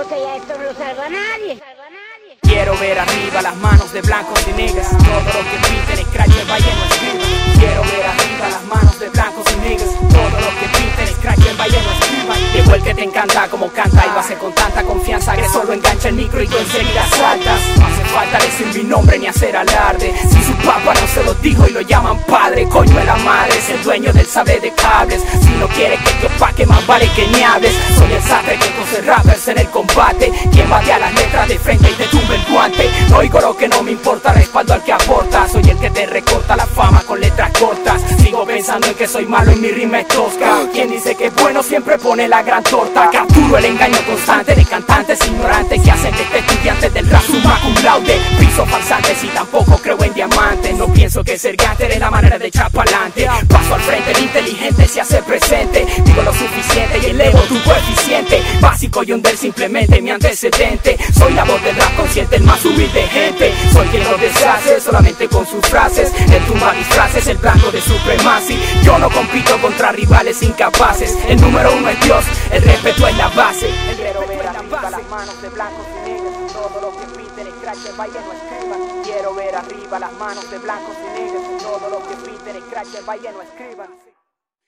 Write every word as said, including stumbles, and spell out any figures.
porque ya esto no lo salva a nadie. Quiero ver arriba las manos de blancos y negros. Todo lo que pinten, scratch, vaya no escriban. Quiero ver arriba las manos de blancos y negros. Todo lo que pinten, scratch, vaya no escriban. Llegó el que te encanta como canta y lo hace con tanta confianza que solo engancha el micro y tú enseguida saltas. No hace falta decir mi nombre ni hacer alarde. Si su papá no se lo dijo y lo llaman padre, coño de la madre es el dueño del saber de cables. Si no quiere que te opaque, más vale que ni hables. Soy el sastre que cose rappers en el combate, quien bate a las letras de frente y te tumbe el guante. No oigo lo que no me importa, respaldo al que aporta. Soy el que te recorta la fama con letras cortas. Sigo pensando en que soy malo y mi rima es tosca. Quien dice que es bueno siempre pone la gran torta. Capturo el engaño constante de cantantes ignorantes que hacen de estudiantes del rap summa cum laude. Piso farsantes y tampoco creo en diamantes. No pienso que ser gánster es la manera de echar pa'lante. Paso al frente, el inteligente se hace presente. Digo lo suficiente y elevo tu coeficiente. Básico y under simplemente mi antecedente. Soy la voz del rap consciente, el más humilde gente. Soy quien lo deshace solamente con sus frases. Él tumba mis frases, el blanco de supremacy. Yo no compito contra rivales incapaces. El número uno es Dios, el respeto es la base. El quiero ver arriba las manos de blancos y negros. Todo lo que pinten, scratch, vaya no escriban. Quiero ver arriba las manos de blancos y negros. Todo lo que pinten, scratch, vaya no escriban.